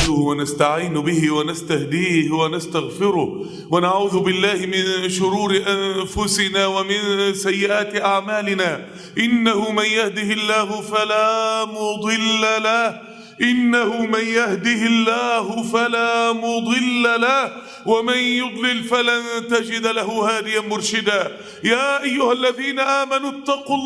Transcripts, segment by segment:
نحمده ونستعين به ونستهديه ونستغفره ونعوذ بالله من شرور أنفسنا ومن سيئات أعمالنا. إنه من يهده الله فلا مضل له ومن يضلل فلن تجد له هاديا مرشدا. يا أيها الذين آمنوا اتقوا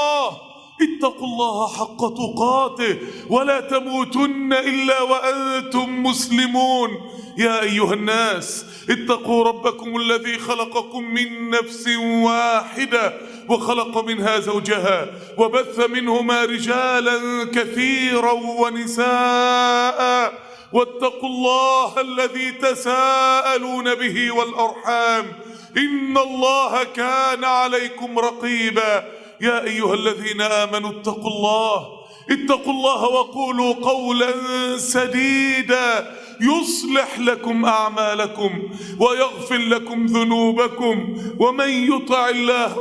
الله حق تقاته ولا تموتن إلا وأنتم مسلمون. يا أيها الناس اتقوا ربكم الذي خلقكم من نفس واحدة وخلق منها زوجها وبث منهما رجالا كثيرا ونساء واتقوا الله الذي تساءلون به والأرحام إن الله كان عليكم رقيبا. يا أيها الذين آمنوا اتقوا الله وقولوا قولا سديدا يصلح لكم أعمالكم ويغفر لكم ذنوبكم ومن يطع الله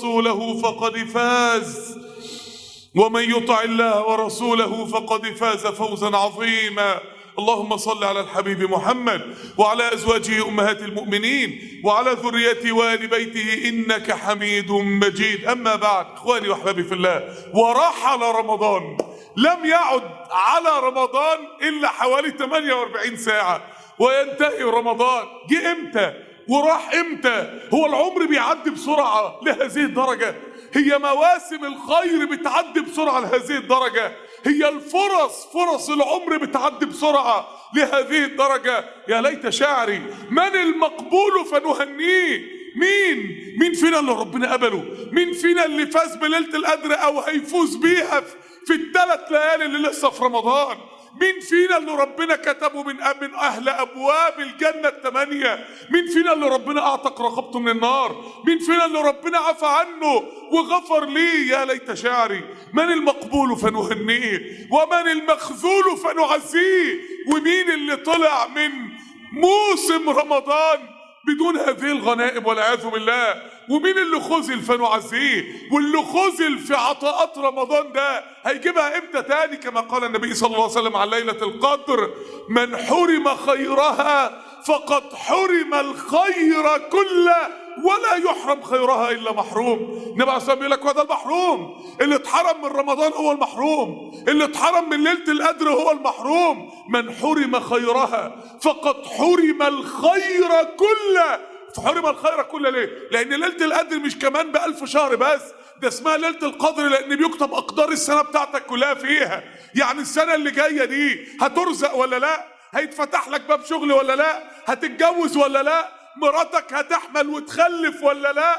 ورسوله فقد فاز فوزا عظيما. اللهم صل على الحبيب محمد وعلى أزواجه أمهات المؤمنين وعلى ذريته وآل بيته إنك حميد مجيد. أما بعد، إخواني وأحبابي في الله، ورحل رمضان. لم يعد على رمضان إلا حوالي 48 ساعة وينتهي رمضان. جه إمتى وراح إمتى؟ هو العمر بيعدي بسرعة لهذه الدرجة؟ هي مواسم الخير بتعدي بسرعة لهذه الدرجة؟ هي فرص العمر بتعدي بسرعة لهذه الدرجة؟ يا ليت شعري من المقبول فنهنيه. مين فينا اللي ربنا قبله؟ مين فينا اللي فاز بليلة القدر أو هيفوز بيها في ال3 ليالي اللي لسه في رمضان؟ مين فينا اللي ربنا كتبه من أهل أبواب الجنة 8؟ مين فينا اللي ربنا أعتق رقبته من النار؟ مين فينا اللي ربنا عفى عنه وغفر ليه؟ يا ليت شعري من المقبول فنهنيه ومن المخذول فنعزيه. ومين اللي طلع من موسم رمضان بدون هذه الغنائم والعياذ بالله؟ ومين اللي خذل فنعزيه؟ واللي خذل في عطاءات رمضان ده هيجيبها امتى تاني؟ كما قال النبي صلى الله عليه وسلم عن ليلة القدر: من حرم خيرها فقد حرم الخير كله ولا يحرم خيرها إلا محروم. النبي عليه الصلاة والسلام يقول لك: وهذا المحروم اللي اتحرم من رمضان هو المحروم، اللي اتحرم من ليلة القدر هو المحروم. من حرم خيرها فقد حرم الخير كله. حرم الخير كله ليه؟ لأن ليلة القدر مش كمان ب1000 شهر بس، ده اسمها ليلة القدر لأن بيكتب أقدار السنة بتاعتك كلها فيها. يعني السنة اللي جاية دي هترزق ولا لا؟ هيتفتح لك باب شغل ولا لا؟ هتتجوز ولا لا؟ مراتك هتحمل وتخلف ولا لا؟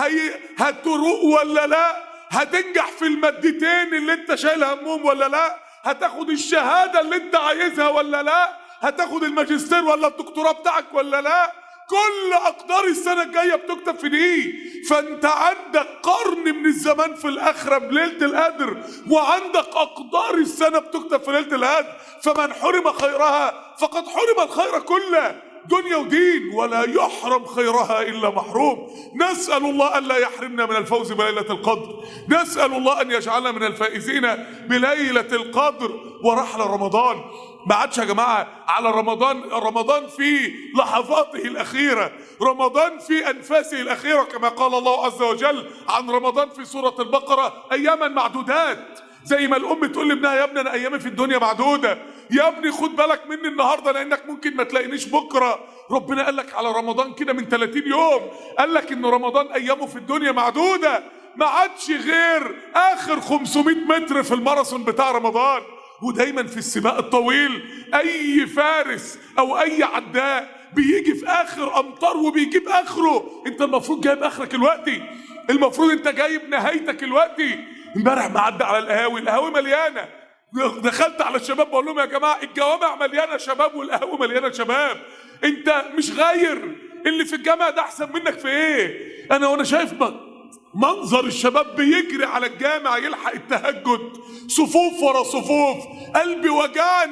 هتروق ولا لا؟ هتنجح في المادتين اللي انت شايل همهم ولا لا؟ هتاخد الشهادة اللي انت عايزها ولا لا؟ هتاخد الماجستير ولا الدكتوراه بتاعك ولا لا؟ كل أقدار السنة الجاية بتكتب في دي. فأنت عندك قرن من الزمان في الآخرة بليلة القدر، وعندك أقدار السنة بتكتب في ليلة القدر. فمن حرم خيرها فقد حرم الخير كله، دنيا ودين، ولا يحرم خيرها إلا محروم. نسأل الله ألا يحرمنا من الفوز بليلة القدر، نسأل الله أن يجعلنا من الفائزين بليلة القدر. ورحل رمضان. ما عادش يا جماعة على رمضان في لحظاته الأخيرة، رمضان في أنفاسه الأخيرة، كما قال الله عز وجل عن رمضان في سورة البقرة: أياما معدودات. زي ما الأم تقول لابنها: يا ابني أنا أيامي في الدنيا معدودة، يا ابني خد بالك مني النهاردة لأنك ممكن ما تلاقينيش بكرة. ربنا قال لك على رمضان كده من 30 يوم، قال لك إن رمضان أيامه في الدنيا معدودة. ما عادش غير آخر 500 متر في الماراثون بتاع رمضان. ودايما في السباق الطويل أي فارس أو أي عداء بيجي في آخر أمتار وبيجيب آخره. أنت المفروض جايب آخرك الوقتي، المفروض أنت جايب نهايتك الوقتي. امبارح معدي على القهاوي مليانة، دخلت على الشباب بقول لهم: يا جماعة الجوامع مليانة شباب والقهاوي مليانة شباب. أنت مش غاير، اللي في الجامع ده أحسن منك في إيه؟ وأنا شايف منظر الشباب بيجري على الجامع يلحق التهجد، صفوف ورا صفوف، قلبي وجعني.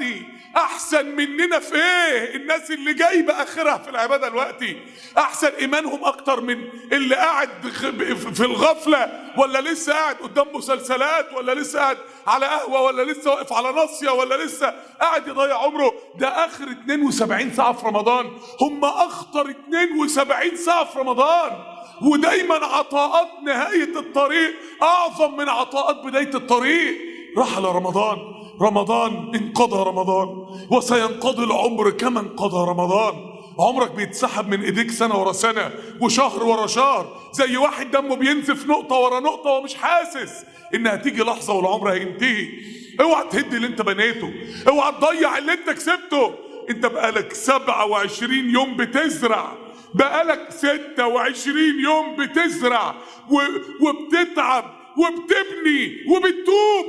احسن مننا في ايه؟ الناس اللي جايبه اخرها في العباده دلوقتي احسن ايمانهم اكتر من اللي قاعد في الغفله، ولا لسه قاعد قدام مسلسلات، ولا لسه قاعد على قهوه، ولا لسه واقف على ناصيه، ولا لسه قاعد يضيع عمره. ده اخر 72 ساعه في رمضان هم اخطر 72 ساعه في رمضان. ودايما عطاءات نهايه الطريق اعظم من عطاءات بدايه الطريق. رحل رمضان انقضى رمضان، وسينقضي العمر كما انقضى رمضان. عمرك بيتسحب من ايديك سنة ورا سنة وشهر ورا شهر، زي واحد دمه بينزف نقطة ورا نقطة ومش حاسس انها تيجي لحظة والعمر هينتهي. اوعى تهدي اللي انت بنيته، اوعى تضيع اللي انت كسبته. انت بقالك 27 يوم بتزرع، بقالك 26 يوم بتزرع وبتتعب وبتبني وبتتوب.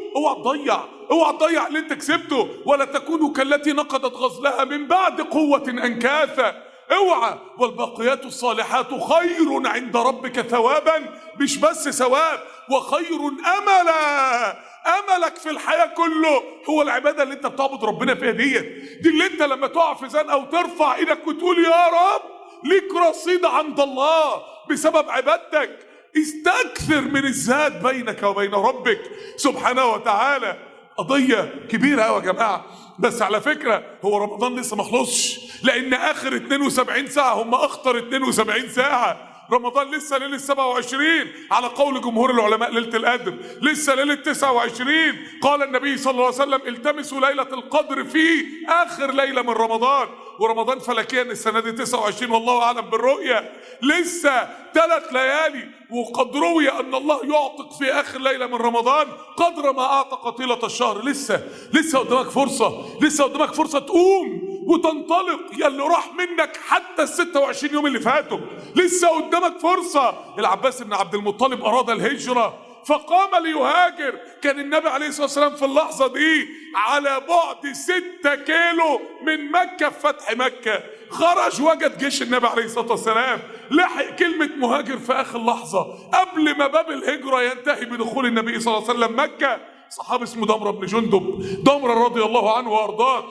اوعى تضيع اللي انت كسبته. ولا تكونوا كالتي نقضت غزلها من بعد قوة انكاثا. اوعى. والباقيات الصالحات خير عند ربك ثوابا، مش بس ثواب، وخير املا. املك في الحياة كله هو العبادة اللي انت بتعبد ربنا فيها دي اللي انت لما تقع في زنقة وترفع ايدك وتقول يا رب ليك رصيد عند الله بسبب عبادتك. استكثر من الزاد بينك وبين ربك سبحانه وتعالى. قضية كبيرة قوي يا جماعة. بس على فكرة هو رمضان لسه ما خلصش، لأن آخر 72 ساعة هم أخطر 72 ساعة. رمضان لسه ليلة 27 على قول جمهور العلماء ليلة القدر، لسه ليلة 29. قال النبي صلى الله عليه وسلم التمسوا ليلة القدر في آخر ليلة من رمضان. ورمضان فلكيا السنة دي 29 والله أعلم بالرؤية. لسه 3 ليالي، وقد روي أن الله يعتق في آخر ليلة من رمضان قدر ما أعتق طيلة الشهر. لسه قدامك فرصة، لسه قدامك فرصة تقوم وتنطلق. يا اللي راح منك حتى 26 يوم اللي فاتوا لسه قدامك فرصة. العباس بن عبد المطلب أراد الهجرة فقام ليهاجر. كان النبي عليه الصلاة والسلام في اللحظة دي على بعد 6 كيلو من مكة في فتح مكة. خرج وجد جيش النبي عليه الصلاة والسلام، لحق كلمة مهاجر في آخر لحظة قبل ما باب الهجرة ينتهي بدخول النبي صلى الله عليه وسلم مكة. صحابي اسمه ضمرة بن جندب، ضمرة رضي الله عنه وأرضاه،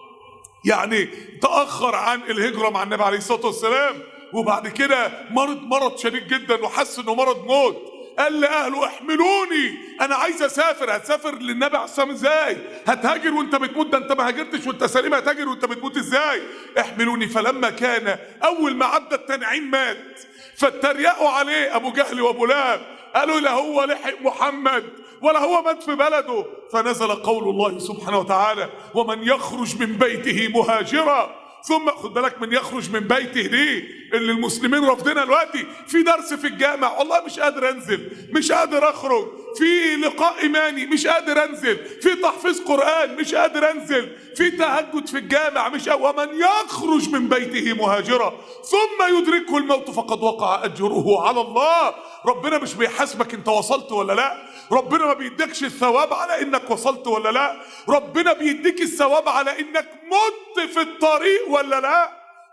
يعني تأخر عن الهجرة مع النبي عليه الصلاة والسلام، وبعد كده مرض شديد جدا وحس انه مرض موت. قال لأهله احملوني، انا عايز اسافر. هتسافر للنبي عليه الصلاة والسلام ازاي؟ هتهاجر وانت بتموت؟ ده انت ما هاجرتش وانت سليم، هتهاجر وانت بتموت ازاي؟ احملوني. فلما كان اول ما عدى التنعيم مات، فاتريقوا عليه ابو جهل وابو لهب، قالوا لا هو لحق محمد ولا هو مات في بلده. فنزل قول الله سبحانه وتعالى ومن يخرج من بيته مهاجرا. ثم خد بالك من يخرج من بيته دي اللي المسلمين رافضينها دلوقتي. في درس في الجامع والله مش قادر انزل، مش قادر اخرج، في لقاء ايماني مش قادر انزل، في تحفيظ قرآن مش قادر انزل، في تهجد في الجامع مش قادر. ومن يخرج من بيته مهاجرا ثم يدركه الموت فقد وقع اجره على الله. ربنا مش بيحاسبك انت وصلت ولا لا، ربنا ما بيديكش الثواب على انك وصلت ولا لا، ربنا بيديك الثواب على انك مت في الطريق ولا لا.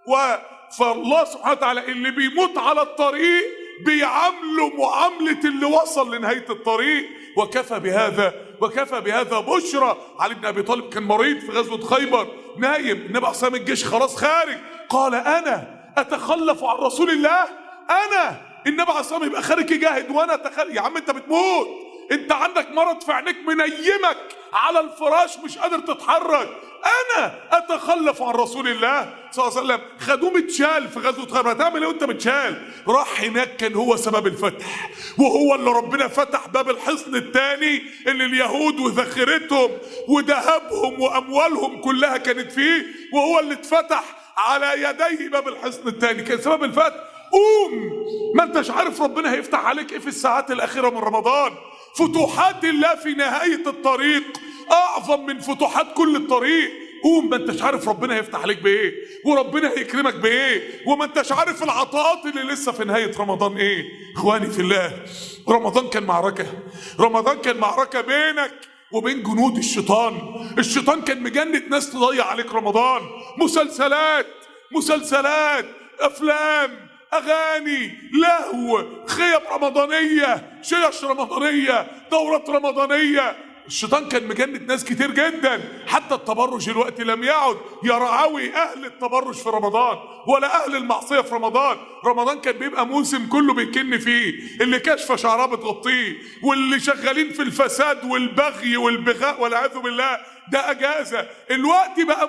فالله سبحانه وتعالى اللي بيموت على الطريق بيعامله معاملة اللي وصل لنهاية الطريق. وكفى بهذا بشرى. علي بن ابي طالب كان مريض في غزوة خيبر، نايم، النبي عصام الجيش خلاص خارج، قال انا اتخلف عن رسول الله؟ انا النبي عصام يبقى خارج يجاهد وانا يا عم انت بتموت، انت عندك مرض في عينيك منيمك على الفراش مش قادر تتحرك، انا اتخلف عن رسول الله صلى الله عليه وسلم. خدوه متشال في غزوة خيبر. هتعمل ايه وانت متشال؟ راح هناك كان هو سبب الفتح، وهو اللي ربنا فتح باب الحصن الثاني اللي اليهود وذخيرتهم وذهبهم واموالهم كلها كانت فيه، وهو اللي اتفتح على يديه باب الحصن الثاني، كان سبب الفتح. قوم، ما انتش عارف ربنا هيفتح عليك ايه في الساعات الاخيرة من رمضان. فتوحات الله في نهاية الطريق اعظم من فتوحات كل الطريق. قوم، ما انتش عارف ربنا هيفتح عليك بايه وربنا هيكرمك بايه، وما انتش عارف العطاءات اللي لسه في نهاية رمضان ايه. اخواني في الله، رمضان كان معركة، رمضان كان معركة بينك وبين جنود الشيطان. الشيطان كان مجند ناس تضيع عليك رمضان، مسلسلات، افلام، اغاني، لهو، خيب رمضانية، شيش رمضانية، دورات رمضانية، الشيطان كان مجند ناس كتير جدا، حتى التبرج الوقت لم يعد يرعوي اهل التبرج في رمضان ولا اهل المعصيه في رمضان. رمضان كان بيبقى موسم كله بيكن فيه، اللي كشف شعرها بتغطيه، واللي شغالين في الفساد والبغي والبغاء والعياذ بالله ده اجازه. الوقت بقى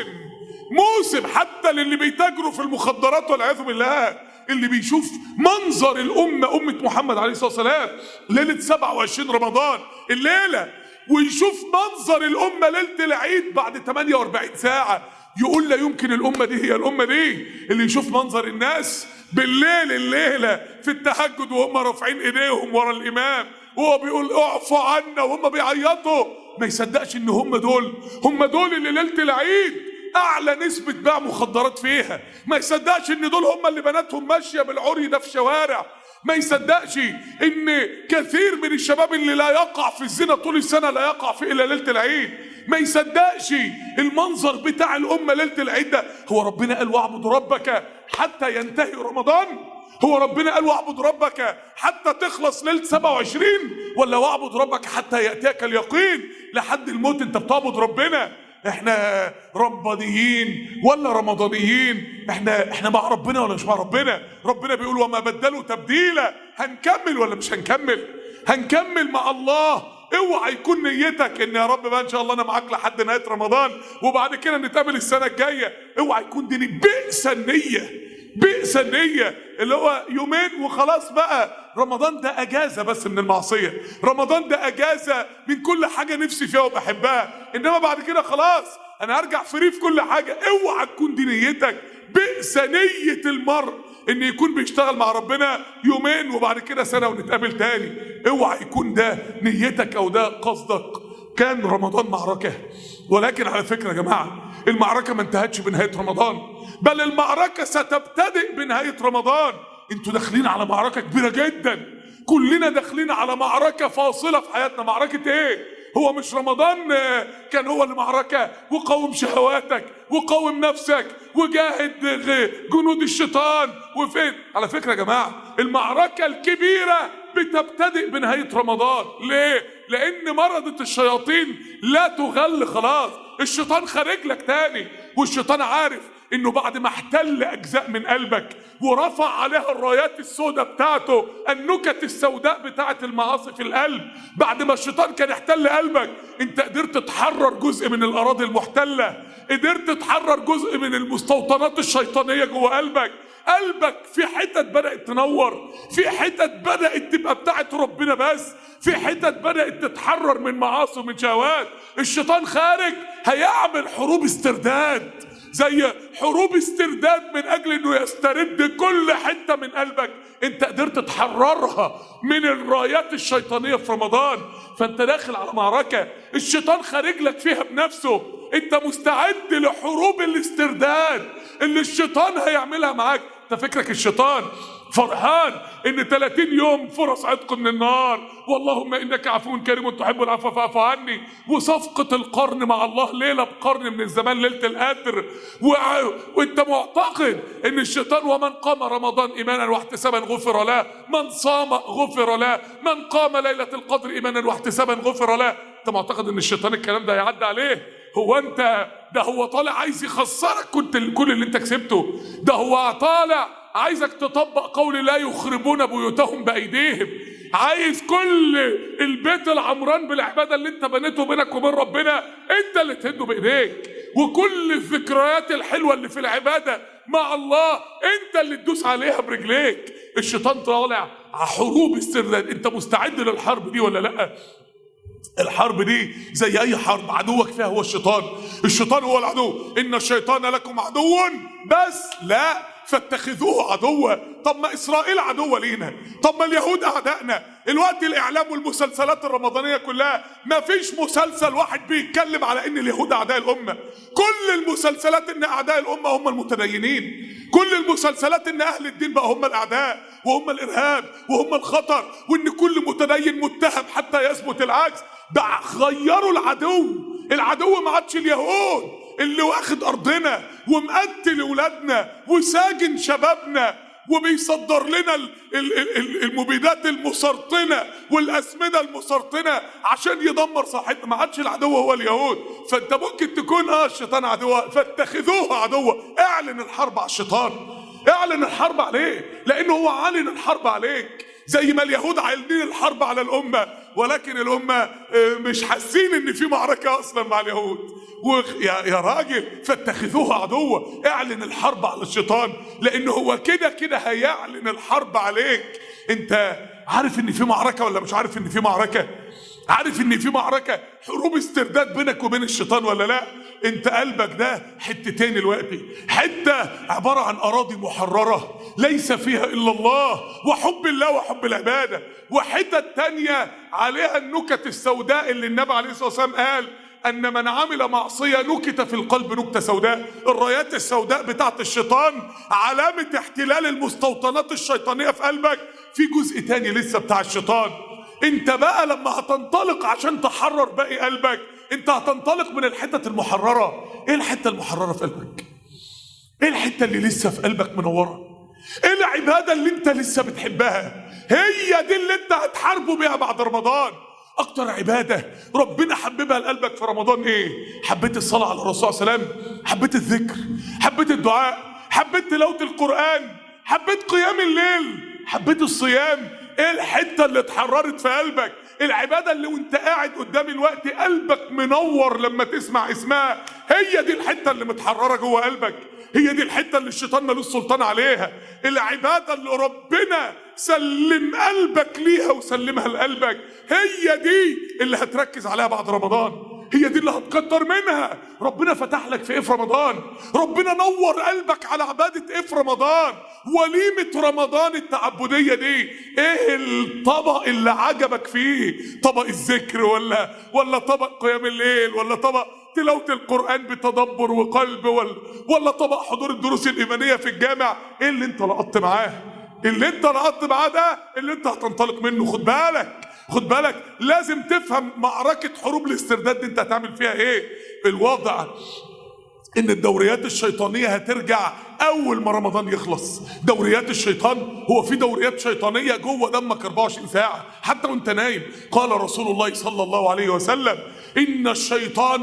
موسم حتى للي بيتاجروا في المخدرات والعياذ بالله، اللي بيشوف منظر أمة محمد عليه الصلاة والسلام ليلة 27 رمضان الليلة، ويشوف منظر الأمة ليلة العيد بعد 48 ساعة، يقول لا يمكن الأمة دي هي الأمة دي. اللي يشوف منظر الناس بالليل الليلة في التهجد وهم رافعين إيديهم ورا الإمام وهو بيقول اعفوا عنا وهم بيعيطوا، ما يصدقش إن هم دول اللي ليلة العيد اعلى نسبة بيع مخدرات فيها، ما يصدقش ان دول هم اللي بناتهم ماشية بالعري ده في شوارع، ما يصدقش ان كثير من الشباب اللي لا يقع في الزنا طول السنة لا يقع فيه الا ليلة العيد، ما يصدقش المنظر بتاع الامة ليلة العيد ده. هو ربنا قال واعبد ربك حتى ينتهي رمضان؟ هو ربنا قال واعبد ربك حتى تخلص ليلة 27؟ ولا واعبد ربك حتى يأتيك اليقين؟ لحد الموت انت بتعبد ربنا. احنا رمضانيين ولا رمضانيين؟ احنا مع ربنا ولا مش مع ربنا؟ ربنا بيقول وما بدلوا تبديلا. هنكمل ولا مش هنكمل؟ هنكمل مع الله. اوعى يكون نيتك ان يا رب بقى ان شاء الله انا معاك لحد نهايه رمضان وبعد كده نتقابل السنه الجايه. اوعى يكون دي بئس النيه اللي هو يومين وخلاص بقى. رمضان ده اجازه بس من المعصيه، رمضان ده اجازه من كل حاجه نفسي فيها وبحبها، انما بعد كده خلاص انا هرجع فري في كل حاجه. اوعى تكون دي نيتك. بئس نيه المرء ان يكون بيشتغل مع ربنا يومين وبعد كده سنه ونتقابل تاني. اوعى يكون ده نيتك او ده قصدك. كان رمضان معركه، ولكن على فكره يا جماعه المعركه ما انتهتش بنهايه رمضان، بل المعركه ستبتدئ بنهايه رمضان. انتوا داخلين على معركه كبيره جدا، كلنا داخلين على معركه فاصله في حياتنا. معركه ايه؟ هو مش رمضان كان هو المعركه؟ وقاوم شهواتك وقاوم نفسك وجاهد جنود الشيطان. وفين على فكره يا جماعه المعركه الكبيره بتبتدئ بنهايه رمضان. ليه؟ لان مرضة الشياطين لا تغل خلاص. الشيطان خارج لك تاني، والشيطان عارف انه بعد ما احتل اجزاء من قلبك ورفع عليها الرايات السوداء بتاعته، النكت السوداء بتاعت المعاصي في القلب، بعد ما الشيطان كان احتل قلبك انت قدرت تحرر جزء من الاراضي المحتله، قدرت تحرر جزء من المستوطنات الشيطانيه جوه قلبك. قلبك في حتت بدأت تنور، في حتت بدأت تبقى بتاعت ربنا بس، في حتت بدأت تتحرر من معاصي ومن شهوات. الشيطان خارج هيعمل حروب استرداد، زي حروب استرداد من اجل انه يسترد كل حته من قلبك انت قدرت تحررها من الرايات الشيطانيه في رمضان. فانت داخل على معركه الشيطان خارج لك فيها بنفسه، انت مستعد لحروب الاسترداد اللي الشيطان هيعملها معاك. انت فكرك الشيطان فرحان ان 30 يوم فرص عتق من النار، واللهم انك عفو كريم تحب العفو فاعف عني، وصفقه القرن مع الله ليله بقرن من الزمان ليله القدر، وانت معتقد ان الشيطان ومن قام رمضان ايمانا واحتسابا غفر له، من صام غفر له، من قام ليله القدر ايمانا واحتسابا غفر له. انت معتقد ان الشيطان الكلام ده هيعدي عليه؟ هو انت ده هو طالع عايز يخسرك كل اللي انت كسبته، ده هو طالع عايزك تطبق قول لا يخربون بيوتهم بايديهم، عايز كل البيت العمران بالعباده اللي انت بنيته بينك وبين ربنا انت اللي تهده بايديك، وكل الذكريات الحلوه اللي في العباده مع الله انت اللي تدوس عليها برجليك. الشيطان طالع حروب استرداد. انت مستعد للحرب دي ولا لا؟ الحرب دي زي اي حرب عدوك فيها هو الشيطان. الشيطان هو العدو. ان الشيطان لكم عدو بس لا فاتخذوه عدوا. طب ما اسرائيل عدوة لينا، طب ما اليهود اعدائنا. الوقت الاعلام والمسلسلات الرمضانية كلها ما فيش مسلسل واحد بيتكلم على ان اليهود اعداء الامة. كل المسلسلات ان اعداء الامة هم المتدينين، كل المسلسلات ان اهل الدين بقى هم الاعداء وهم الارهاب وهم الخطر، وان كل متدين متهم حتى يثبت العكس. ده غيروا العدو ما عادش اليهود اللي واخد ارضنا ومقتل ولادنا وساجن شبابنا وبيصدر لنا المبيدات المسرطنة والأسمدة المسرطنة عشان يدمر صحتنا. ما عادش العدو هو اليهود، فانت ممكن تكون الشيطان عدو، فاتخذوه عدوا. اعلن الحرب على الشيطان، اعلن الحرب عليه، لانه هو عالن الحرب عليك زي ما اليهود عالنين الحرب على الأمة، ولكن الأمة مش حاسين ان في معركة اصلا مع اليهود. يا راجل، فاتخذوه عدوا، اعلن الحرب على الشيطان، لانه هو كده كده هيعلن الحرب عليك. انت عارف ان في معركة ولا مش عارف ان في معركة؟ عارف ان في معركة حروب استرداد بينك وبين الشيطان ولا لا؟ انت قلبك ده حتتين دلوقتي، حتة عبارة عن اراضي محررة ليس فيها الا الله وحب الله وحب العبادة، وحتة تانية عليها النكت السوداء اللي النبي عليه الصلاة والسلام قال ان من عمل معصية نكت في القلب نكتة سوداء. الرايات السوداء بتاعت الشيطان علامة احتلال المستوطنات الشيطانية في قلبك. في جزء تاني لسه بتاع الشيطان. انت بقى لما هتنطلق عشان تحرر باقي قلبك، انت هتنطلق من الحتة المحررة. ايه الحتة المحررة في قلبك؟ ايه الحتة اللي لسه في قلبك منورة؟ ايه العبادة اللي انت لسه بتحبها؟ هي دي اللي انت هتحاربوا بيها بعد رمضان. اكتر عبادة ربنا حببها لقلبك في رمضان ايه؟ حبيت الصلاة على الرسول صلى الله عليه وسلم، حبيت الذكر، حبيت الدعاء، حبيت تلاوة القرآن، حبيت قيام الليل، حبيت الصيام. ايه الحتة اللي اتحررت في قلبك؟ العبادة اللي وانت قاعد قدام الوقت قلبك منور لما تسمع اسمها، هي دي الحتة اللي متحررة جوه قلبك. هي دي الحتة اللي الشيطان ملوش سلطان عليها. العبادة اللي ربنا سلم قلبك ليها وسلمها لقلبك، هي دي اللي هتركز عليها بعد رمضان. هي دي اللي هتكتر منها. ربنا فتح لك في ايه في رمضان؟ ربنا نور قلبك على عبادة ايه في رمضان؟ وليمة رمضان التعبدية دي ايه الطبق اللي عجبك فيه؟ طبق الذكر ولا طبق قيام الليل، ولا طبق تلاوة القرآن بتدبر وقلب، ولا طبق حضور الدروس الإيمانية في الجامع؟ ايه اللي انت لقطت معاه؟ اللي انت لقطت معاه ده اللي انت هتنطلق منه. خد بالك لازم تفهم معركة حروب الاسترداد دي انت هتعمل فيها ايه. الوضع ان الدوريات الشيطانية هترجع اول ما رمضان يخلص. دوريات الشيطان، هو في دوريات شيطانية جوه دمك 24 ساعة حتى وانت نايم. قال رسول الله صلى الله عليه وسلم ان الشيطان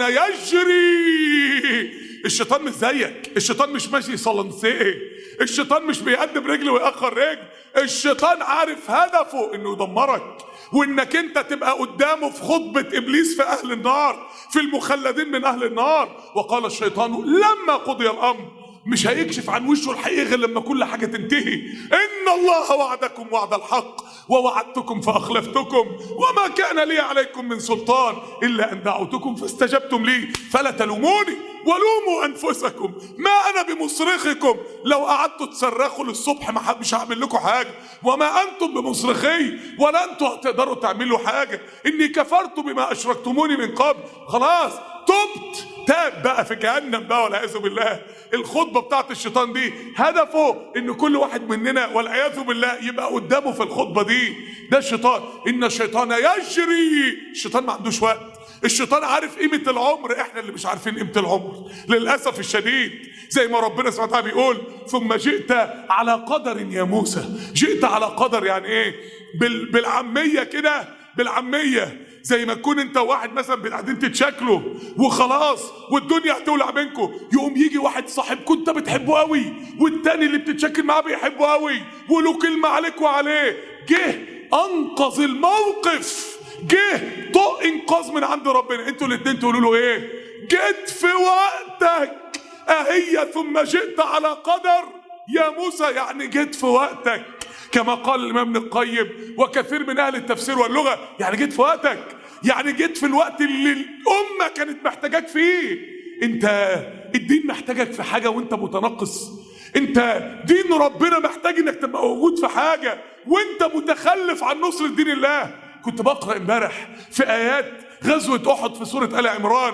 يجري. الشيطان مش زيك، الشيطان مش ماشي صلنسيه، الشيطان مش بيقدم رجل ويأخر رجل. الشيطان عارف هدفه انه يدمرك، وانك انت تبقى قدامه في خطبة ابليس في اهل النار، في المخلدين من اهل النار. وقال الشيطان لما قضي الامر، مش هيكشف عن وشه الحقيقي غير لما كل حاجة تنتهي. ان الله وعدكم وعد الحق ووعدتكم فاخلفتكم وما كان لي عليكم من سلطان الا ان دعوتكم فاستجبتم لي فلا تلوموني ولوموا انفسكم ما انا بمصرخكم. لو قعدتوا تصرخوا للصبح مش هعمل لكم حاجه، وما انتم بمصرخي ولا انتم هتقدروا تعملوا حاجه. اني كفرت بما اشركتموني من قبل. خلاص تبت، تاب بقى في جهنم بقى والعياذ بالله. الخطبه بتاعت الشيطان دي هدفه ان كل واحد مننا والعياذ بالله يبقى قدامه في الخطبه دي. ده الشيطان، ان الشيطان يجري. الشيطان ما عندوش وقت، الشيطان عارف قيمة العمر، احنا اللي مش عارفين قيمة العمر للأسف الشديد. زي ما ربنا سبحانه وتعالى بيقول ثم جئت على قدر يا موسى. جئت على قدر يعني ايه؟ بالعامية كده، بالعامية زي ما تكون انت واحد مثلا قاعدين تتشكلوا وخلاص والدنيا هتولع بينكم، يقوم يجي واحد صاحبكم انت بتحبه قوي والتاني اللي بتتشكل معاه بيحبه قوي وله كلمة عليك وعليه، جه انقذ الموقف، جه طق انقاذ من عند ربنا. انتوا الاتنين تقولوا له ايه؟ جيت في وقتك. اهي ثم جئت على قدر يا موسى، يعني جيت في وقتك، كما قال الامام ابن القيم وكثير من اهل التفسير واللغه. يعني جيت في وقتك، يعني جيت في الوقت اللي الامه كانت محتاجاك فيه. انت الدين محتاجك في حاجه وانت متنقص، انت دين ربنا محتاج انك تبقى موجود في حاجه وانت متخلف عن نصر دين الله. كنت بقرأ امبارح في آيات غزوة أحد في سورة آل عمران،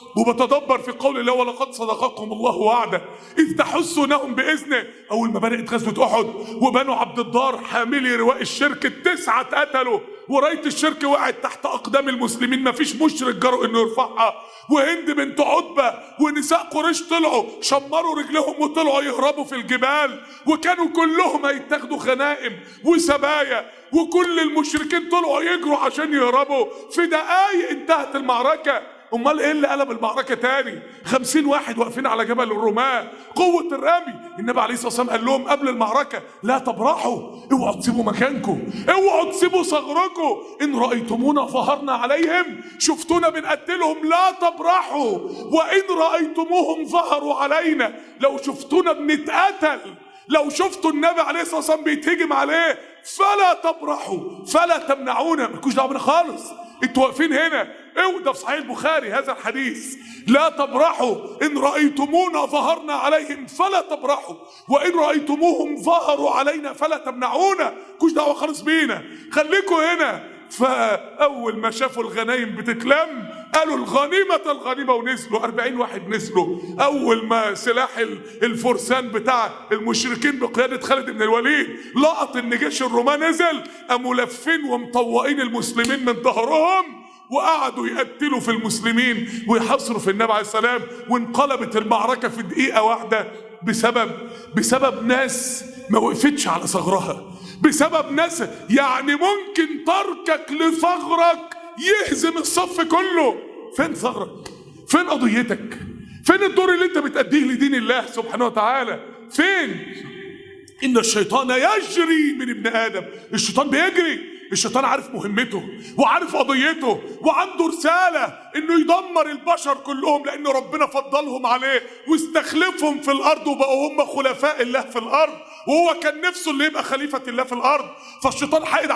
وبتدبر في قول الله ولقد صدقكم الله وعده إذ تحسونهم بإذنه. أول ما بدأت غزوة أحد وبنو عبد الدار حاملي رواء الشرك ال9 اتقتلوا، وراية الشرك وقعت تحت أقدام المسلمين، مفيش مشرك جرؤ إنه يرفعها. وهند بنت عتبة ونساء قريش طلعوا شمروا رجلهم وطلعوا يهربوا في الجبال، وكانوا كلهم هيتاخدوا غنائم وسبايا، وكل المشركين طلعوا يجروا عشان يهربوا. في دقايق انتهت المعركة. امال ايه اللي قلب المعركة تاني؟ 50 واحد واقفين على جبل الرماة، قوة الرمي. النبي عليه الصلاة والسلام قال لهم قبل المعركة لا تبرحوا، اوعوا تسيبوا مكانكم، اوعوا تسيبوا ثغركم، ان رأيتمونا ظهرنا عليهم، شفتونا بنقتلهم لا تبرحوا، وان رأيتموهم ظهروا علينا، لو شفتونا بنتقتل، لو شفتوا النبي عليه الصلاة والسلام بيتهجم عليه فلا تبرحوا فلا تمنعونا، مالكوش دعوة بينا خالص، انتوا واقفين هنا. ده في صحيح البخاري هذا الحديث، لا تبرحوا ان رأيتمونا ظهرنا عليهم فلا تبرحوا، وان رأيتموهم ظهروا علينا فلا تمنعونا، مالكوش دعوة خالص بينا، خليكوا هنا. فأول ما شافوا الغنايم بتتلم قالوا الغنيمة ونزلوا 40 واحد نزلوا. أول ما سلاح الفرسان بتاع المشركين بقيادة خالد بن الوليد لقط إن جيش الرومان نزل، قاموا لافين ومطوقين المسلمين من ظهرهم وقعدوا يقتلوا في المسلمين ويحصروا في النبي عليه السلام. وانقلبت المعركة في دقيقة واحدة بسبب ناس ما وقفتش على ثغرها، بسبب ناس يعني ممكن تركك لثغرك يهزم الصف كله. فين ثغرك؟ فين قضيتك؟ فين الدور اللي انت بتأديه لدين الله سبحانه وتعالى؟ فين؟ إن الشيطان يجري من ابن آدم، الشيطان بيجري، الشيطان عارف مهمته وعارف قضيته وعنده رسالة انه يدمر البشر كلهم، لان ربنا فضلهم عليه واستخلفهم في الارض وبقوا هم خلفاء الله في الارض، وهو كان نفسه اللي يبقى خليفة الله في الارض. فالشيطان حائد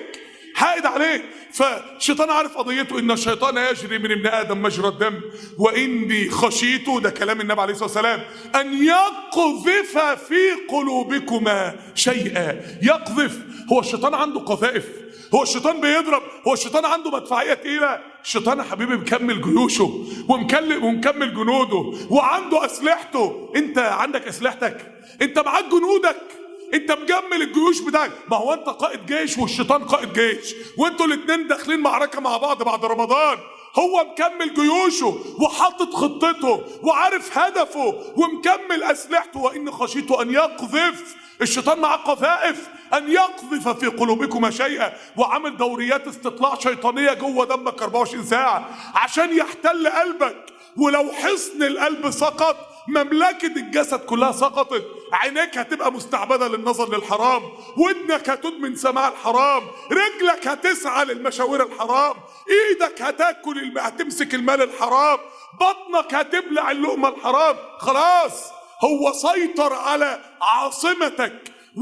عليه. فالشيطان عارف قضيته، ان الشيطان يجري من ابن ادم مجرى الدم واني خشيت، ده كلام النبي عليه الصلاه والسلام، ان يقذف في قلوبكما شيئا. يقذف، هو الشيطان عنده قذائف، هو الشيطان بيضرب، هو الشيطان عنده مدفعيه تقيله. الشيطان يا حبيبي مكمل جيوشه ومكمل جنوده وعنده اسلحته. انت عندك اسلحتك، انت معاك جنودك، انت مجمل الجيوش بتاعك. ما هو انت قائد جيش والشيطان قائد جيش، وانتوا الاتنين داخلين معركة مع بعض بعد رمضان. هو مكمل جيوشه وحاطط خطته وعارف هدفه ومكمل اسلحته. وان خشيت ان يقذف، الشيطان معاه قذائف، ان يقذف في قلوبكم شيئا، وعامل دوريات استطلاع شيطانية جوه دمك 24 ساعة عشان يحتل قلبك. ولو حصن القلب سقط مملكة الجسد كلها سقطت. عينيك هتبقى مستعبدة للنظر للحرام، ودنك هتدمن سماع الحرام، رجلك هتسعى للمشاوير الحرام، ايدك هتمسك المال الحرام، بطنك هتبلع اللقمة الحرام. خلاص هو سيطر على عاصمتك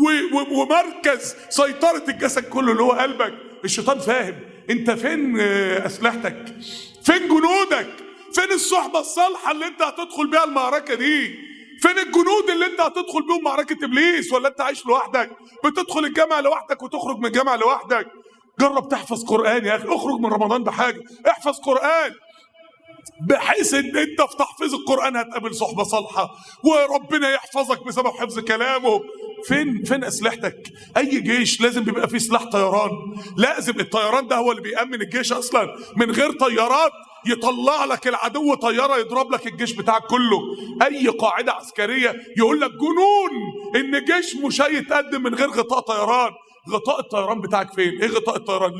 ومركز سيطرة الجسد كله اللي هو قلبك. الشيطان فاهم انت فين اسلحتك، فين جنودك، فين الصحبة الصالحة اللي انت هتدخل بيها المعركة دي، فين الجنود اللي انت هتدخل بيهم معركة ابليس. ولا انت عايش لوحدك، بتدخل الجامعة لوحدك وتخرج من الجامعة لوحدك. جرب تحفظ قرآن يا اخي، اخرج من رمضان بحاجة، احفظ قرآن، بحيث ان انت في تحفيظ القرآن هتقابل صحبة صالحة وربنا يحفظك بسبب حفظ كلامه. فين اسلحتك؟ اي جيش لازم بيبقى فيه سلاح طيران، لازم الطيران ده هو اللي بيأمن الجيش اصلا. من غير طيارات يطلع لك العدو طيارة يضرب لك الجيش بتاعك كله. اي قاعدة عسكرية يقول لك جنون ان جيش مش هيتقدم من غير غطاء طيران. غطاء الطيران بتاعك فين؟ ايه غطاء الطيران؟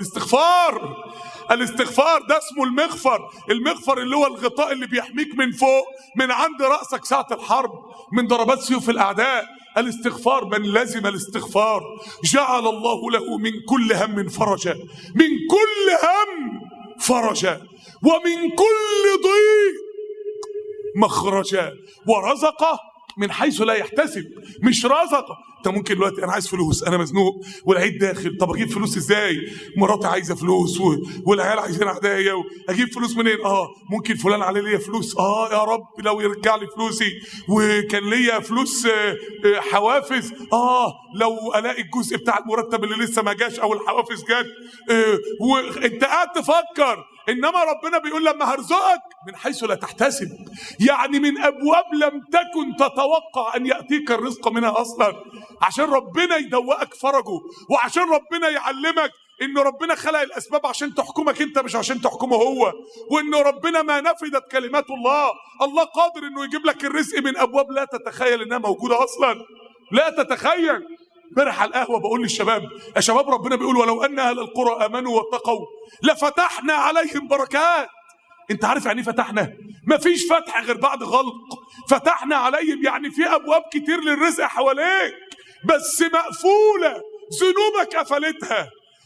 الاستغفار ده اسمه المغفر اللي هو الغطاء اللي بيحميك من فوق من عند رأسك ساعة الحرب من ضربات سيوف الأعداء. الاستغفار، من لزم الاستغفار جعل الله له من كل هم فرجا، من كل هم فرجا، ومن كل ضيق مخرجا، ورزقه من حيث لا يحتسب. مش رزقه انت ممكن دلوقتي انا عايز فلوس، انا مزنوق والعيد داخل، طب اجيب فلوس ازاي؟ مراتي عايزه فلوس والعيال عايزين هدايا، اجيب فلوس منين؟ ممكن فلان عليه ليا فلوس، يا رب لو يرجع لي فلوسي، وكان ليا فلوس حوافز، لو الاقي الجزء بتاع المرتب اللي لسه ما جاش او الحوافز جت. وانت قاعد تفكر، انما ربنا بيقول لما هرزقك من حيث لا تحتسب، يعني من ابواب لم تكن تتوقع ان ياتيك الرزق منها اصلا، عشان ربنا يدوقك فرجه، وعشان ربنا يعلمك ان ربنا خلق الاسباب عشان تحكمك انت مش عشان تحكمه هو، وان ربنا ما نفذت كلمات الله قادر انه يجيب لك الرزق من ابواب لا تتخيل انها موجوده اصلا، لا تتخيل. امبارح على القهوه بقول للشباب، يا شباب ربنا بيقول ولو ان اهل القرى امنوا واتقوا لفتحنا عليهم بركات. انت عارف يعني ايه فتحنا؟ مفيش فتح غير بعد غلق. فتحنا عليهم يعني في ابواب كتير للرزق حواليك بس مقفوله، ذنوبك قفلتها،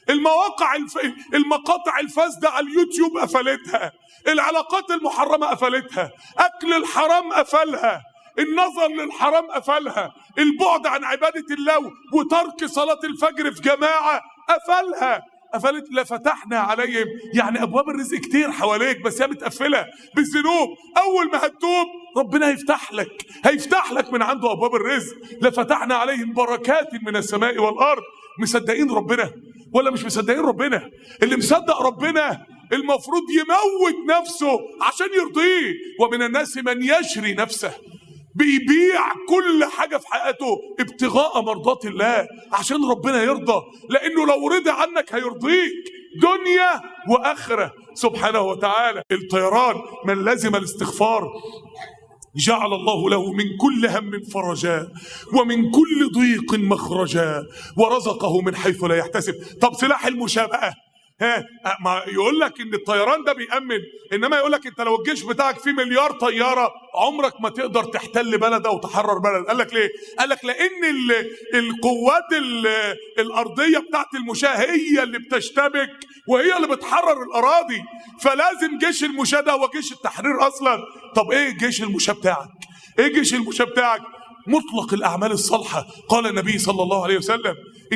المقاطع الفاسده على اليوتيوب قفلتها، العلاقات المحرمه قفلتها، اكل الحرام قفلها، النظر للحرام قفلها، البعد عن عباده الله وترك صلاه الفجر في جماعه قفلت. لفتحنا عليهم يعني ابواب الرزق كتير حواليك بس هي متقفله بالذنوب. اول ما هتتوب ربنا هيفتح لك من عنده ابواب الرزق. لفتحنا عليهم بركات من السماء والارض. مصدقين ربنا ولا مش مصدقين ربنا؟ اللي مصدق ربنا المفروض يموت نفسه عشان يرضيه. ومن الناس من يشري نفسه، بيبيع كل حاجة في حياته ابتغاء مرضات الله عشان ربنا يرضى، لأنه لو رضي عنك هيرضيك دنيا وآخرة سبحانه وتعالى. الطيران من لزم الاستغفار جعل الله له من كل هم فرجا ومن كل ضيق مخرجا ورزقه من حيث لا يحتسب. طب سلاح المشابهة، ما يقول لك ان الطيران ده بيأمن، انما يقول لك انت لو الجيش بتاعك فيه مليار طياره عمرك ما تقدر تحتل بلد او تحرر بلد. قال لك ليه؟ قال لك لان القوات الارضيه بتاعت المشاة هي اللي بتشتبك وهي اللي بتحرر الاراضي، فلازم جيش المشاة ده هو جيش التحرير اصلا. طب ايه جيش المشاة بتاعك؟ ايه جيش المشاة بتاعك؟ مطلق الأعمال الصالحة. قال النبي صلى الله عليه وسلم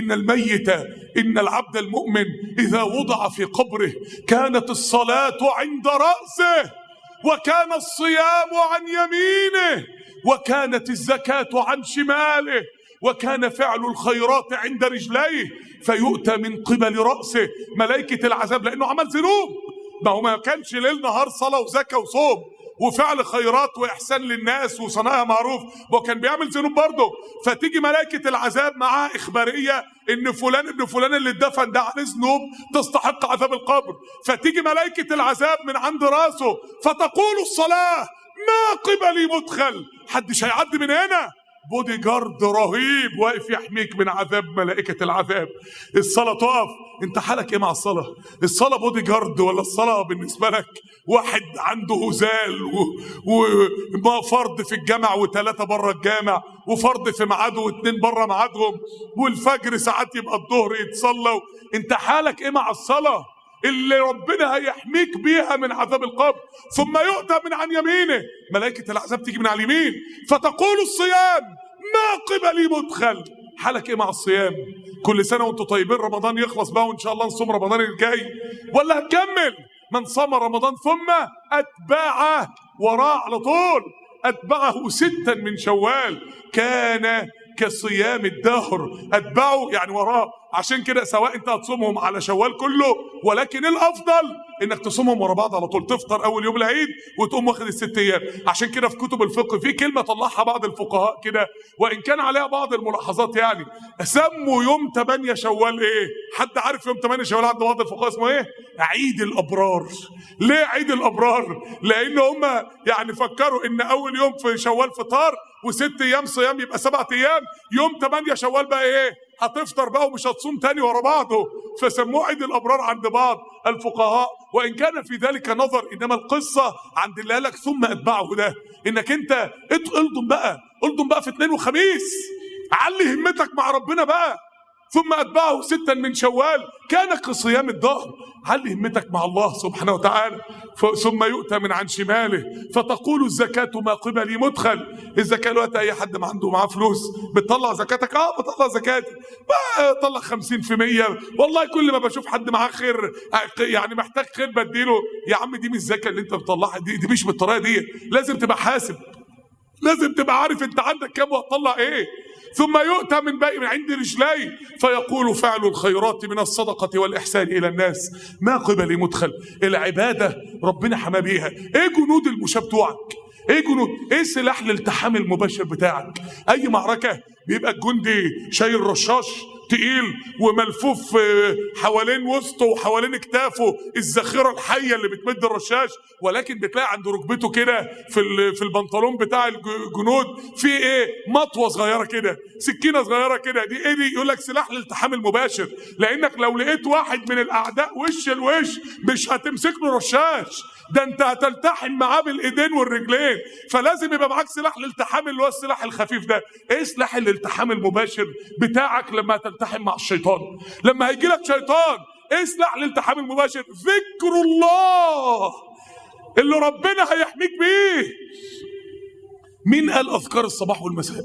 إن العبد المؤمن إذا وضع في قبره كانت الصلاة عند رأسه، وكان الصيام عن يمينه، وكانت الزكاة عن شماله، وكان فعل الخيرات عند رجليه، فيؤتى من قبل رأسه ملائكة العذاب لأنه عمل ذنوب. ما كانش ليل نهار صلاة وزكاة وصوم وفعل خيرات واحسان للناس وصناعه معروف، وكان بيعمل ذنوب برضه. فتيجي ملائكه العذاب معاه اخباريه ان فلان ابن فلان اللي اتدفن ده عليه ذنوب تستحق عذاب القبر. فتيجي ملائكه العذاب من عند راسه فتقول الصلاه ما قبلي مدخل، حدش هيعدي من هنا. بودي جارد رهيب واقف يحميك من عذاب ملائكة العذاب. الصلاة تقف، انت حالك ايه مع الصلاة؟ الصلاة بودي جارد ولا الصلاة بالنسبة لك واحد عنده هزال وفرض في الجامع وثلاثة بره الجامع وفرض في ميعاده واثنين بره ميعادهم والفجر ساعات يبقى الظهر يتصلوا؟ انت حالك ايه مع الصلاة اللي ربنا هيحميك بيها من عذاب القبر؟ ثم يؤتى من عن يمينه، ملائكة العذاب تيجي من على اليمين فتقول الصيام ما قبلي مدخل. حالك ايه مع الصيام؟ كل سنة وانتم طيبين، رمضان يخلص بقى وان شاء الله نصوم رمضان الجاي ولا هنكمل؟ من صام رمضان ثم أتبعه وراه على طول، أتبعه 6 من شوال كان كصيام الدهر. أتبعه يعني وراه. عشان كده سواء انت هتصومهم على شوال كله، ولكن الافضل انك تصومهم ورا بعض على طول، تفطر اول يوم العيد وتقوم واخد ال6 ايام. عشان كده في كتب الفقه في كلمه طلعها بعض الفقهاء كده وان كان عليها بعض الملاحظات، يعني سموا يوم 8 شوال ايه؟ حد عارف يوم 8 شوال عند بعض الفقهاء اسمه ايه؟ عيد الابرار. ليه عيد الابرار؟ لان هم يعني فكروا ان اول يوم في شوال فطار و6 ايام صيام يبقى 7 ايام، يوم 8 شوال بقى ايه؟ هتفطر بقى ومش هتصوم تاني ورا بعضه، فسموه عيد الابرار عند بعض الفقهاء، وان كان في ذلك نظر. انما القصه عند اللي قالك ثم اتبعه ده انك انت الضم بقى في اثنين وخميس، علي همتك مع ربنا بقى. ثم أتبعه 6 من شوال كان كصيام الدهر. علي همتك مع الله سبحانه وتعالى. ثم يؤتى من عن شماله فتقول الزكاة ما قبلي مدخل. الزكاة الوقت أي حد ما عنده معاه فلوس بتطلع زكاتك؟ بطلع زكاتي، بطلع 50%. والله كل ما بشوف حد معاه خير يعني محتاج خير بديله. يا عم دي مش الزكاة اللي انت بتطلعها، دي مش بالطريقة دي. لازم تبقى حاسب، لازم تبقى عارف انت عندك كام وهتطلع ايه. ثم يؤتى من عند رجليه فيقول فعل الخيرات من الصدقة والإحسان إلى الناس ما قبل مدخل. العبادة ربنا حمى بيها. ايه جنود المشاة بتوعك؟ ايه جنود؟ ايه سلاح الالتحام المباشر بتاعك؟ اي معركة بيبقى الجندي شايل رشاش تقيل وملفوف حوالين وسطه وحوالين كتافه الذخيره الحيه اللي بتمد الرشاش، ولكن بتلاقي عند ركبته كده في البنطلون بتاع الجنود في ايه؟ مطوه صغيره كده، سكينه صغيره كده. دي ايه دي؟ يقول لك سلاح الالتحام المباشر، لانك لو لقيت واحد من الاعداء وش لوش مش هتمسك له رشاش، ده انت هتلتحم معاه بالايدين والرجلين. فلازم يبقى معاك سلاح الالتحام اللي هو السلاح الخفيف ده. ايه سلاح الالتحام المباشر بتاعك لما تلتحم مع الشيطان؟ لما هيجي لك شيطان ايه سلاح الالتحام المباشر؟ ذكر الله اللي ربنا هيحميك بيه. مين قال اذكار الصباح والمساء؟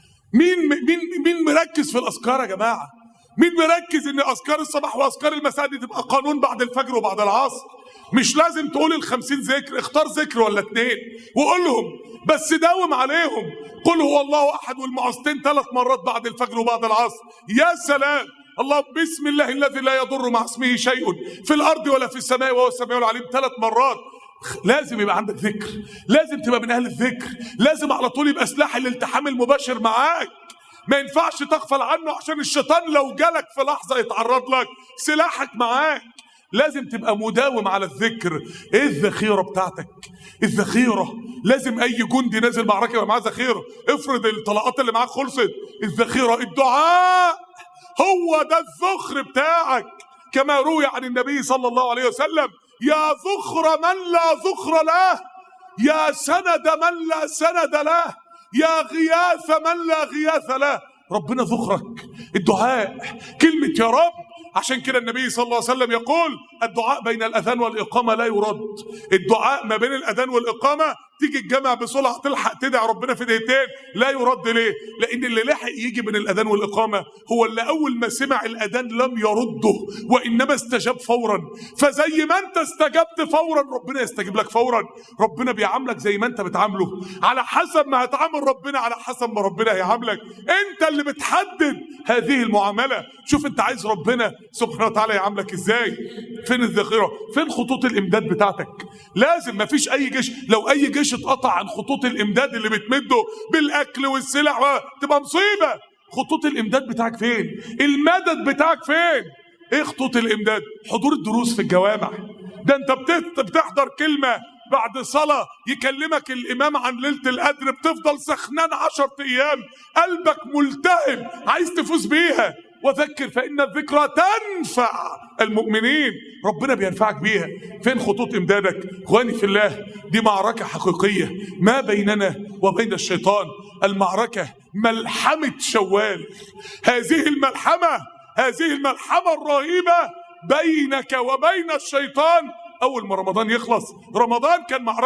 مين مركز في الاذكار يا جماعه؟ مين مركز ان اذكار الصباح واذكار المساء دي تبقى قانون بعد الفجر وبعد العصر؟ مش لازم تقول ال50 ذكر، اختار ذكر ولا 2 وقولهم، بس داوم عليهم. قل هو الله احد والمعوذتين 3 مرات بعد الفجر وبعد العصر. يا سلام. الله بسم الله الذي لا يضر مع اسمه شيء في الارض ولا في السماء وهو السميع العليم 3 مرات. لازم يبقى عندك ذكر، لازم تبقى من اهل الذكر، لازم على طول يبقى سلاح الالتحام المباشر معاك. ما ينفعش تغفل عنه عشان الشيطان لو جالك في لحظه يتعرض لك، سلاحك معاك. لازم تبقى مداوم على الذكر. ايه الذخيره بتاعتك؟ الذخيره لازم اي جندي نازل معركه يبقى معاه ذخيره. افرض الطلقات اللي معاك خلصت، الذخيره الدعاء هو ده الذخر بتاعك، كما روي عن النبي صلى الله عليه وسلم: يا ذخر من لا ذخر له، يا سند من لا سند له، يا غياث من لا غياث له. ربنا ذخرك الدعاء، كلمة يا رب. عشان كده النبي صلى الله عليه وسلم يقول: الدعاء بين الأذان والإقامة لا يرد. الدعاء ما بين الأذان والإقامة تيجي الجامع بسرعة تلحق تدعي ربنا في دقيقتين لا يرد. ليه؟ لأن اللي لحق يجي من الأذان والإقامة هو اللي أول ما سمع الأذان لم يرده وإنما استجاب فورا. فزي ما أنت استجبت فورا ربنا يستجيب لك فورا. ربنا بيعاملك زي ما أنت بتعامله، على حسب ما هتعامل ربنا على حسب ما ربنا هيعاملك. أنت اللي بتحدد هذه المعاملة. شوف أنت عايز ربنا سبحانه وتعالى يعاملك إزاي. فين الذخيرة؟ فين خطوط الإمداد بتاعتك؟ لازم. ما فيش أي جيش، لو أي جيش اتقطع عن خطوط الامداد اللي بتمده بالاكل والسلع تبقى مصيبه. خطوط الامداد بتاعك فين؟ المدد بتاعك فين؟ ايه خطوط الامداد؟ حضور الدروس في الجوامع. ده انت بتحضر كلمه بعد صلاه يكلمك الامام عن ليله القدر، بتفضل سخنان 10 ايام، قلبك ملتهب عايز تفوز بيها. وذكر فإن الذكرى تنفع المؤمنين. ربنا بينفعك بيها. فين خطوط إمدادك؟ إخواني في الله، دي معركة حقيقية ما بيننا وبين الشيطان. المعركة ملحمة شوال. هذه الملحمة الرهيبة بينك وبين الشيطان. أول ما رمضان يخلص، رمضان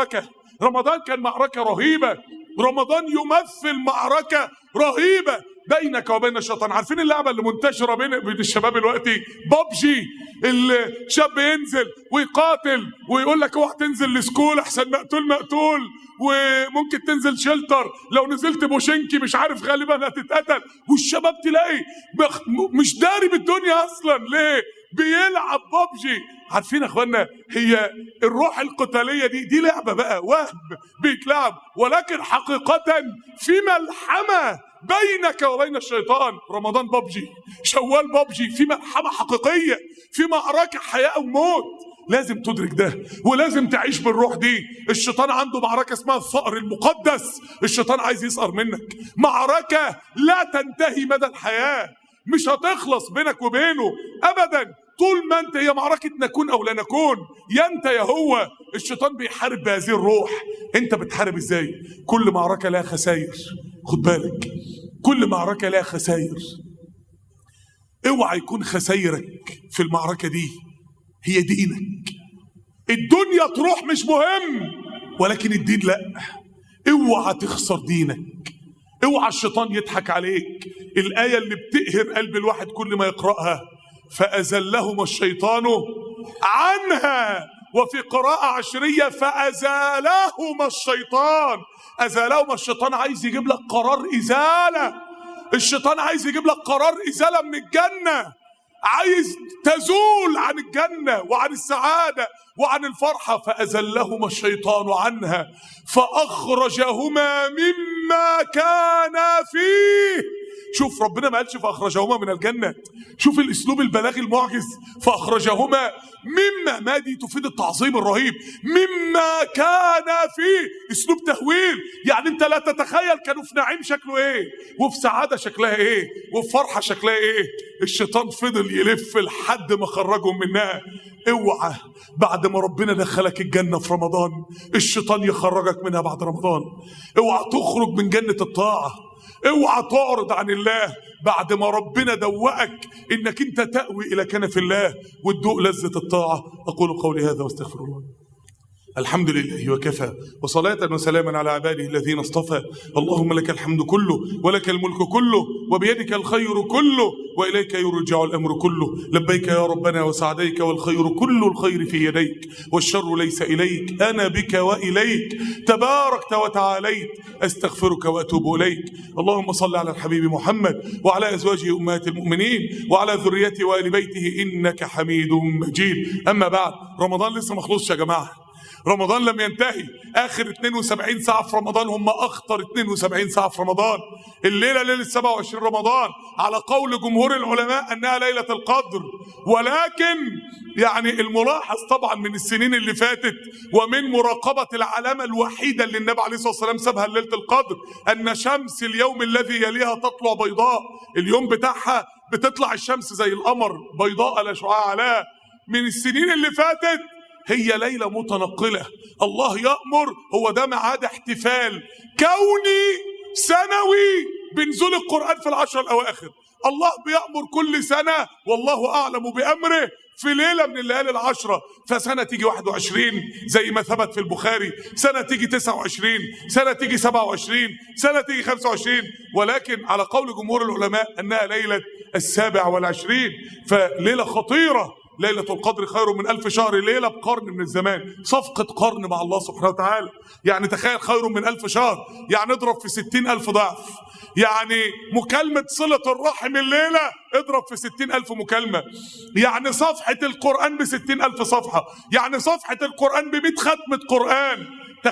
كان معركة رهيبة. رمضان يمثل معركة رهيبة بينك وبين الشيطان. عارفين اللعبة اللي منتشرة بين الشباب دلوقتي؟ بابجي. الشاب ينزل ويقاتل ويقول لك اوعى تنزل لسكول احسن مقتول، وممكن تنزل شلتر، لو نزلت بوشنكي مش عارف غالبا هتتقتل. والشباب تلاقي مش داري بالدنيا اصلا. ليه؟ بيلعب بابجي. عارفين يا اخوانا، هي الروح القتاليه دي لعبه بقى، وهم بيتلعب، ولكن حقيقه في ملحمه بينك وبين الشيطان. رمضان بابجي، شوال بابجي، في ملحمه حقيقيه، في معركه حياه وموت. لازم تدرك ده ولازم تعيش بالروح دي. الشيطان عنده معركه اسمها الثأر المقدس. الشيطان عايز يسأر منك، معركه لا تنتهي مدى الحياه، مش هتخلص بينك وبينه ابدا. طول ما انت، هي معركة نكون او لا نكون، يا انت يا هو. الشيطان بيحارب بهذه الروح. انت بتحارب ازاي؟ كل معركة لها خسائر، خد بالك، كل معركة لها خسائر. اوعى يكون خسايرك في المعركة دي هي دينك. الدنيا تروح مش مهم، ولكن الدين لا. اوعى تخسر دينك، اوعى الشيطان يضحك عليك. الآية اللي بتقهر قلب الواحد كل ما يقرأها، فأزلهما الشيطان عنها، وفي قراءة عشرية فأزالهما الشيطان. أزالهما الشيطان عايز يجيب لك قرار إزالة. الشيطان عايز يجيب لك قرار إزالة من الجنة، عايز تزول عن الجنة وعن السعادة وعن الفرحة. فأزلهما الشيطان عنها فأخرجهما مما كانا فيه. شوف ربنا ما قالش فأخرجهما من الجنة، شوف الأسلوب البلاغي المعجز. فأخرجهما مما، ما دي تفيد التعظيم الرهيب. مما كان فيه، أسلوب تهويل. يعني أنت لا تتخيل كانوا في نعيم شكله إيه، وفي سعادة شكلها إيه، وفي فرحة شكلها إيه. الشيطان فضل يلف لحد ما خرجهم منها. اوعى بعد ما ربنا دخلك الجنة في رمضان الشيطان يخرجك منها بعد رمضان. اوعى تخرج من جنة الطاعة، اوعى تعرض عن الله بعد ما ربنا دوقك انك انت تأوي الى كنف الله وتدوق لذة الطاعة. اقول قولي هذا واستغفر الله. الحمد لله وكفى، وصلاة وسلاما على عباده الذين اصطفى. اللهم لك الحمد كله، ولك الملك كله، وبيدك الخير كله، وإليك يرجع الأمر كله. لبيك يا ربنا وسعديك، والخير كل الخير في يديك، والشر ليس إليك، أنا بك وإليك تباركت وتعاليت. أستغفرك وأتوب إليك. اللهم صل على الحبيب محمد وعلى أزواجه أمهات المؤمنين وعلى ذريته وآل بيته إنك حميد مجيد. أما بعد، رمضان لسه ما خلصش يا جماعة. رمضان لم ينتهي. آخر 72 ساعة في رمضان هم أخطر 72 ساعة في رمضان. الليلة ليلة 27 رمضان على قول جمهور العلماء أنها ليلة القدر، ولكن يعني الملاحظ طبعا من السنين اللي فاتت ومن مراقبة العلامة الوحيدة اللي النبي عليه الصلاة والسلام سابها ليلة القدر أن شمس اليوم الذي يليها تطلع بيضاء. اليوم بتاعها بتطلع الشمس زي القمر بيضاء لا شعاع عليها. من السنين اللي فاتت هي ليلة متنقلة. الله يأمر، هو ده ميعاد احتفال كوني سنوي بنزول القرآن في العشر الأواخر. الله بيأمر كل سنة والله أعلم بأمره في ليلة من الليالي العشرة. فسنة تيجي 21 زي ما ثبت في البخاري، سنة تيجي 29، سنة تيجي 27، سنة تيجي 25، ولكن على قول جمهور العلماء أنها ليلة 27. فليلة خطيرة. ليلة القدر خير من 1000 شهر، ليلة بقرن من الزمان، صفقة قرن مع الله سبحانه وتعالى. يعني تخيل خير من 1000 شهر، يعني اضرب في 60,000 ضعف. يعني مكالمة صلة الرحم الليلة اضرب في 60,000 مكالمة. يعني صفحة القرآن ب60,000 صفحة، يعني صفحة القرآن ب100 ختمة قرآن.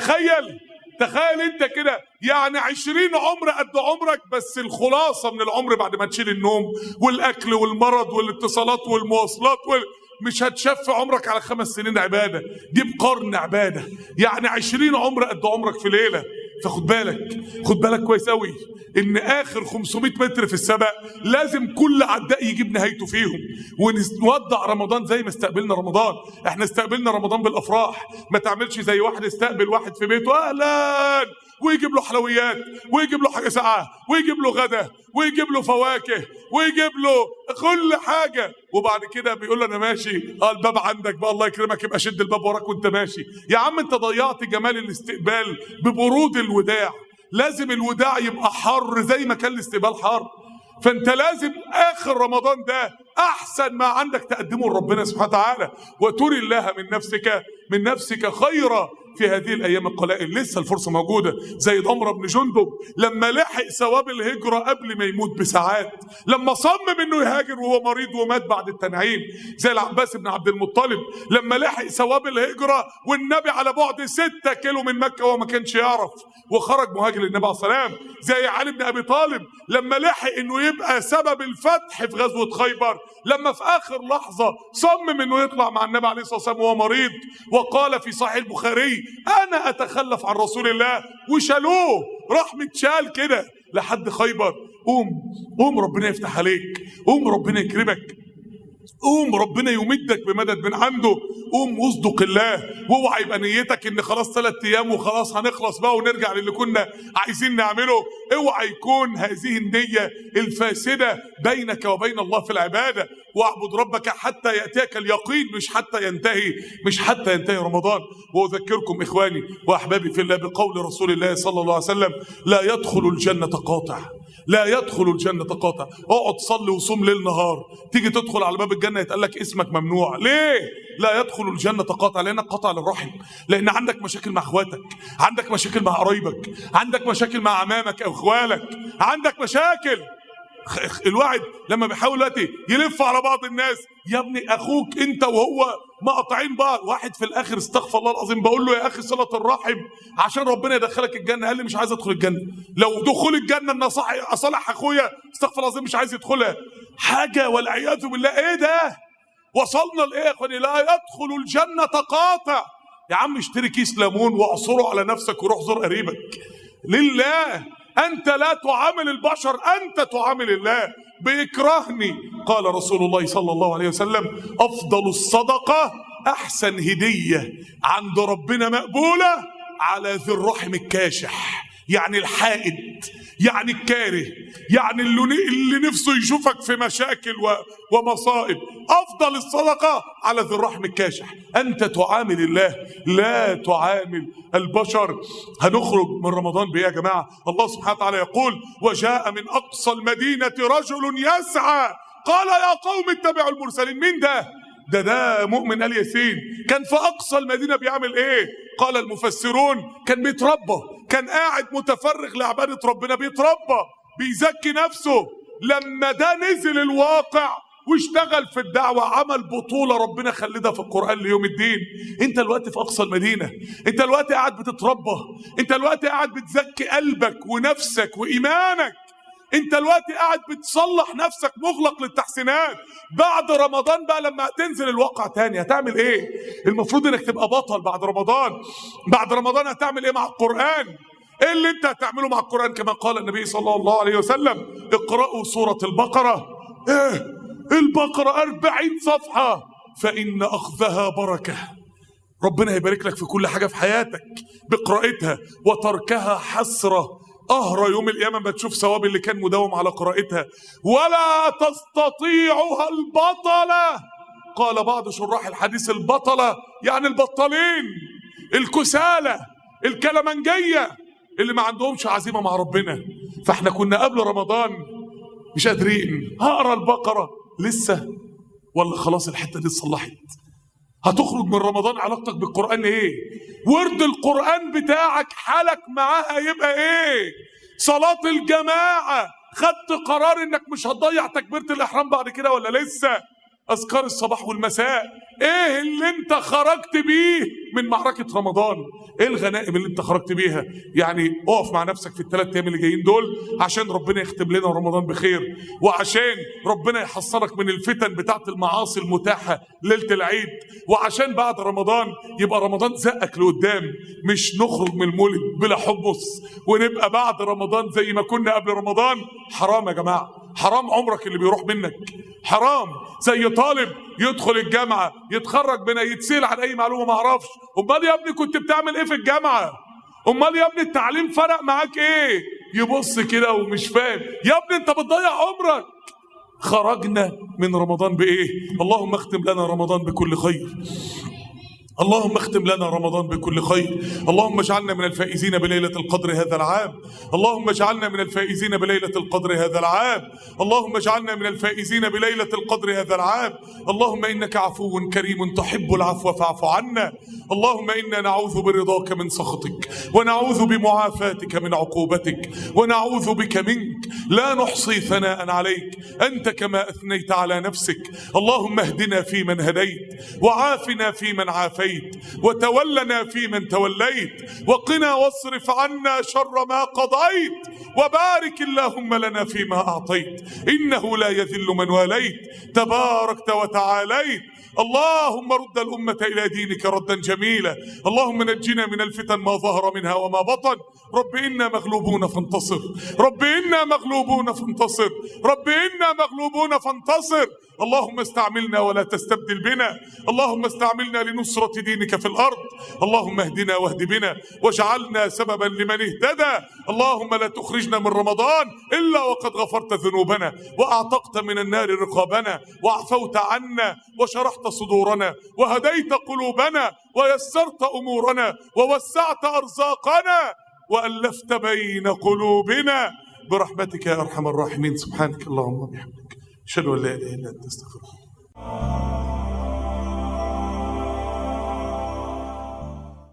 تخيل انت كده، يعني 20 عمر قد عمرك، بس الخلاصة من العمر بعد ما تشيل النوم والأكل والمرض والاتصالات والمواصلات مش هتشف عمرك على 5 سنين عبادة، دي بقرن عبادة. يعني 20 عمر قد عمرك في ليلة. فخد بالك كويس قوي ان اخر 500 متر في السباق لازم كل عداء يجيب نهايته فيهم. ونودع رمضان زي ما استقبلنا رمضان. احنا استقبلنا رمضان بالافراح. ما تعملش زي واحد استقبل واحد في بيته اهلا ويجيب له حلويات ويجيب له حاجه ساقعه ويجيب له غدا ويجيب له فواكه ويجيب له كل حاجه، وبعد كده بيقول له انا ماشي، الباب عندك بقى الله يكرمك، يبقى شد الباب وراك وانت ماشي. يا عم انت ضيعت جمال الاستقبال ببرود الوداع. لازم الوداع يبقى حر زي ما كان الاستقبال حر. فانت لازم اخر رمضان ده احسن ما عندك تقدمه لربنا سبحانه وتعالى، وتري الله من نفسك خيرا في هذه الايام القلائل. لسه الفرصه موجوده. زي ضمرة بن جندب لما لحق ثواب الهجره قبل ما يموت بساعات، لما صمم انه يهاجر وهو مريض ومات بعد التنعيم. زي العباس بن عبد المطلب لما لحق ثواب الهجره والنبي على بعد 6 كيلو من مكه وهو ما كانش يعرف وخرج مهاجر للنبي عليه الصلاه والسلام. زي علي بن ابي طالب لما لحق انه يبقى سبب الفتح في غزوه خيبر، لما في اخر لحظه صمم انه يطلع مع النبي عليه الصلاه والسلام وهو مريض، وقال في صحيح البخاري انا اتخلف عن رسول الله، وشالوه راح متشال كده لحد خيبر. قوم ربنا يفتح عليك، قوم ربنا يكرمك. قوم ربنا يمدك بمدد من عنده. قوم واصدق الله، واوعى يبقى نيتك ان خلاص 3 ايام وخلاص هنخلص بقى ونرجع للي كنا عايزين نعمله. اوعى يكون هذه النية الفاسدة بينك وبين الله في العبادة. واعبد ربك حتى يأتيك اليقين، مش حتى ينتهي رمضان. واذكركم اخواني واحبابي في الله بقول رسول الله صلى الله عليه وسلم: لا يدخل الجنة قاطع، لا يدخل الجنة قاطع. اقعد صلي وصوم ليل نهار، تيجي تدخل على باب الجنة يتقال لك اسمك ممنوع. ليه؟ لا يدخل الجنة قاطع، لأنك قاطع للرحم، لأن عندك مشاكل مع اخواتك، عندك مشاكل مع قرايبك، عندك مشاكل مع عمامك أو اخوالك، عندك مشاكل. الواحد لما بيحاول دلوقتي يلف على بعض الناس، يا ابني اخوك انت وهو مقاطعين بعض. واحد في الاخر استغفر الله العظيم بقول له: يا اخي صلة الرحم عشان ربنا يدخلك الجنة. قال لي: مش عايز ادخل الجنة. لو دخول الجنة ان اصالح اخويا استغفر الله العظيم مش عايز يدخلها. حاجة والعياذ بالله. ايه ده؟ وصلنا لايه يا اخواني؟ لا يدخل الجنة قاطع. يا عم اشتري كيس ليمون واعصره على نفسك وروح زور قريبك لله. أنت لا تعامل البشر، أنت تعامل الله. بيكرهني. قال رسول الله صلى الله عليه وسلم: أفضل الصدقة، أحسن هدية عند ربنا مقبولة، على ذي الرحم الكاشح، يعني الحائد، يعني الكاره، يعني اللي نفسه يشوفك في مشاكل ومصائب. أفضل الصدقة على ذي الرحم الكاشح. أنت تعامل الله، لا تعامل البشر. هنخرج من رمضان بإيه يا جماعة؟ الله سبحانه وتعالى يقول: وجاء من أقصى المدينة رجل يسعى قال يا قوم اتبعوا المرسلين. مين ده؟ ده مؤمن آل ياسين. كان في أقصى المدينة بيعمل إيه؟ قال المفسرون: كان بيتربى، كان قاعد متفرغ لعبادة ربنا، بيتربى بيزكي نفسه. لما ده نزل الواقع واشتغل في الدعوة، عمل بطولة ربنا خلدها في القرآن ليوم الدين. انت الوقت في أقصى المدينة، انت الوقت قاعد بتتربى، انت الوقت قاعد بتزكي قلبك ونفسك وإيمانك، انت الوقت قاعد بتصلح نفسك، مغلق للتحسينات. بعد رمضان بقى لما تنزل الواقع تاني هتعمل ايه؟ المفروض انك تبقى بطل بعد رمضان. بعد رمضان هتعمل ايه مع القرآن؟ ايه اللي انت هتعمله مع القرآن؟ كما قال النبي صلى الله عليه وسلم: اقرأوا سورة البقرة. ايه البقرة 40 صفحة، فإن أخذها بركة. ربنا هيبارك لك في كل حاجة في حياتك بقراءتها، وتركها حسرة، قهر يوم القيامة ما تشوف ثواب اللي كان مداوم على قراءتها. ولا تستطيعها البطلة. قال بعض شراح الحديث: البطلة يعني البطالين، الكسالى، الكلمنجية، اللي ما عندهمش عزيمة مع ربنا. فاحنا كنا قبل رمضان مش قادرين هقرا البقرة لسه، ولا خلاص الحتة دي اتصلحت؟ هتخرج من رمضان علاقتك بالقرآن ايه؟ ورد القرآن بتاعك حالك معاها يبقى ايه؟ صلاة الجماعة خدت قرار انك مش هتضيع تكبيرة الإحرام بعد كده ولا لسه؟ أذكار الصباح والمساء، ايه اللي انت خرجت بيه من معركة رمضان؟ ايه الغنائم اللي انت خرجت بيها؟ يعني اقف مع نفسك في ال3 ايام اللي جايين دول عشان ربنا يختم لنا رمضان بخير، وعشان ربنا يحصنك من الفتن بتاعت المعاصي المتاحة ليلة العيد، وعشان بعد رمضان يبقى رمضان زقك لقدام، مش نخرج من المولد بلا حمص ونبقى بعد رمضان زي ما كنا قبل رمضان. حرام يا جماعة، حرام عمرك اللي بيروح منك، حرام. زي طالب يدخل الجامعة يتخرج منها يتسأل عن أي معلومة ما عرفش. أمال يا ابني كنت بتعمل إيه في الجامعة؟ أمال يا ابني التعليم فرق معاك إيه؟ يبص كده ومش فاهم. يا ابني أنت بتضيع عمرك. خرجنا من رمضان بإيه؟ اللهم اختم لنا رمضان بكل خير، اللهم اختم لنا رمضان بكل خير. اللهم اجعلنا من الفائزين بليلة القدر هذا العام، اللهم اجعلنا من الفائزين بليلة القدر هذا العام، اللهم اجعلنا من الفائزين بليلة القدر هذا العام. اللهم إنك عفو كريم تحب العفو فاعف عنا. اللهم إنا نعوذ برضاك من سخطك، ونعوذ بمعافاتك من عقوبتك، ونعوذ بك منك لا نحصي ثناء عليك أنت كما أثنيت على نفسك. اللهم اهدنا فيمن هديت، وعافنا فيمن عافيت، وتولنا فيمن توليت، وقنا واصرف عنا شر ما قضيت، وبارك اللهم لنا فيما أعطيت، إنه لا يذل من واليت تباركت وتعاليت. اللهم رد الأمة إلى دينك ردا جميلا. اللهم نجنا من الفتن ما ظهر منها وما بطن. رب إنا مغلوبون فانتصر، رب إنا مغلوبون فانتصر، رب إنا مغلوبون فانتصر. اللهم استعملنا ولا تستبدل بنا، اللهم استعملنا لنصرة دينك في الأرض. اللهم اهدنا واهد بنا واجعلنا سببا لمن اهتدى. اللهم لا تخرجنا من رمضان إلا وقد غفرت ذنوبنا وأعتقت من النار رقابنا وعفوت عنا وشرحت صدورنا وهديت قلوبنا ويسرت أمورنا ووسعت أرزاقنا وألفت بين قلوبنا برحمتك يا أرحم الراحمين. سبحانك اللهم وبحمدك، أشهد أن لا إله إلا أنت، أستغفرك.